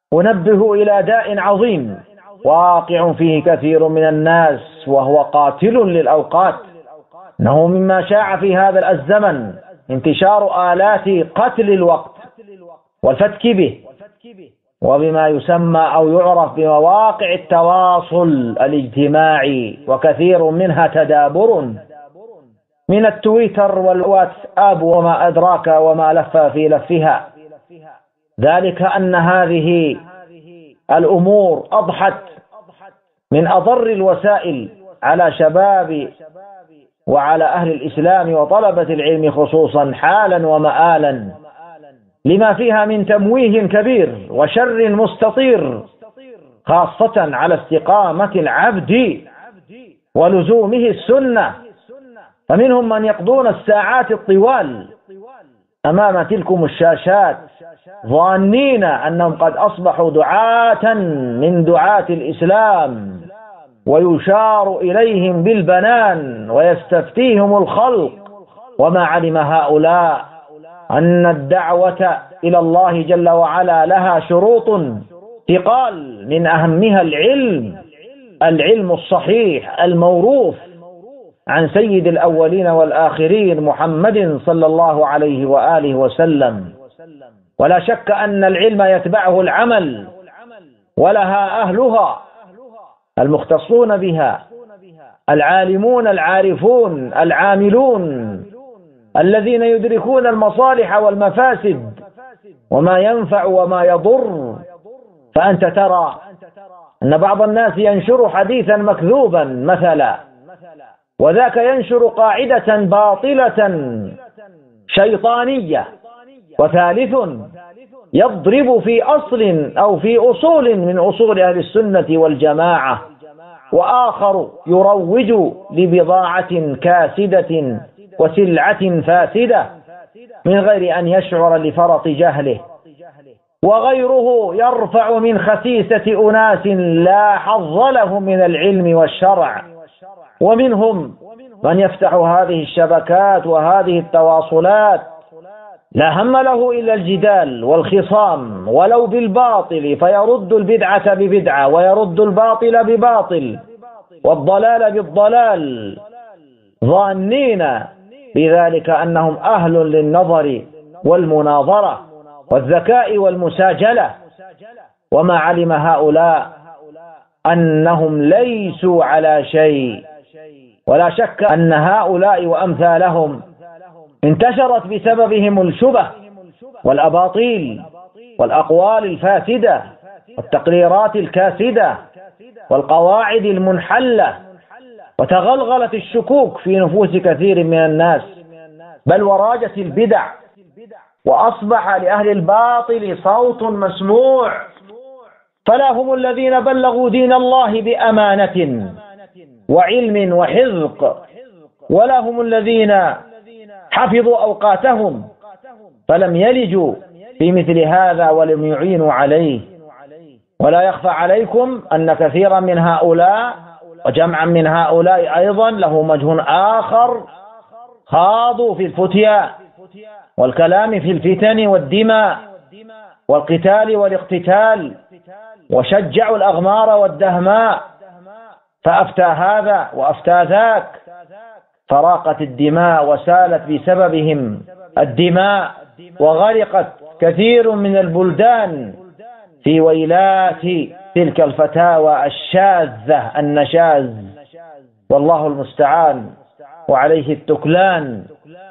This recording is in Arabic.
أنبه إلى داء عظيم واقع فيه كثير من الناس، وهو قاتل للأوقات. إنه مما شاع في هذا الزمن انتشار آلات قتل الوقت والفتك به، وبما يسمى أو يعرف بمواقع التواصل الاجتماعي، وكثير منها تدابر من التويتر والواتساب وما أدراك وما لف في لفها. ذلك أن هذه الأمور أضحت من أضر الوسائل على شباب وعلى أهل الإسلام وطلبة العلم خصوصا حالا ومآلا، لما فيها من تمويه كبير وشر مستطير، خاصة على استقامة العبد ولزومه السنة. فمنهم من يقضون الساعات الطوال أمام تلكم الشاشات ظانين أنهم قد أصبحوا دعاة من دعاة الإسلام، ويشار إليهم بالبنان ويستفتيهم الخلق، وما علم هؤلاء أن الدعوة إلى الله جل وعلا لها شروط ثقال، من أهمها العلم الصحيح الموروث عن سيد الأولين والآخرين محمد صلى الله عليه وآله وسلم. ولا شك أن العلم يتبعه العمل، ولها أهلها المختصون بها، العالمون العارفون العاملون، الذين يدركون المصالح والمفاسد وما ينفع وما يضر. فأنت ترى أن بعض الناس ينشر حديثا مكذوبا مثلا، وذاك ينشر قاعدة باطلة شيطانية، وثالث يضرب في أصل أو في أصول من أصول أهل السنة والجماعة، وآخر يروج لبضاعة كاسدة وسلعة فاسدة من غير أن يشعر لفرط جهله، وغيره يرفع من خسيسة أناس لا حظ لهم من العلم والشرع. ومنهم من يفتح هذه الشبكات وهذه التواصلات لا هم له إلا الجدال والخصام ولو بالباطل، فيرد البدعة ببدعة ويرد الباطل بباطل والضلال بالضلال، ظانين بذلك أنهم أهل للنظر والمناظرة والذكاء والمساجلة. وما علم هؤلاء أنهم ليسوا على شيء. ولا شك أن هؤلاء وأمثالهم انتشرت بسببهم الشبه والأباطيل والأقوال الفاسدة والتقريرات الكاسدة والقواعد المنحلة، وتغلغلت الشكوك في نفوس كثير من الناس، بل وراجت البدع، وأصبح لأهل الباطل صوت مسموع. فلا هم الذين بلغوا دين الله بأمانة وعلم وحذق، ولا هم الذين حفظوا أوقاتهم فلم يلجوا في مثل هذا ولم يعينوا عليه. ولا يخفى عليكم أن كثيرا من هؤلاء وجمعا من هؤلاء أيضا له وجه آخر، خاضوا في الفتيا والكلام في الفتن والدماء والقتال والاقتتال، وشجعوا الأغمار والدهماء، فأفتى هذا وأفتى ذاك، فراقت الدماء وسالت بسببهم الدماء، وغرقت كثير من البلدان في ويلات تلك الفتاوى الشاذة النشاذ، والله المستعان وعليه التكلان.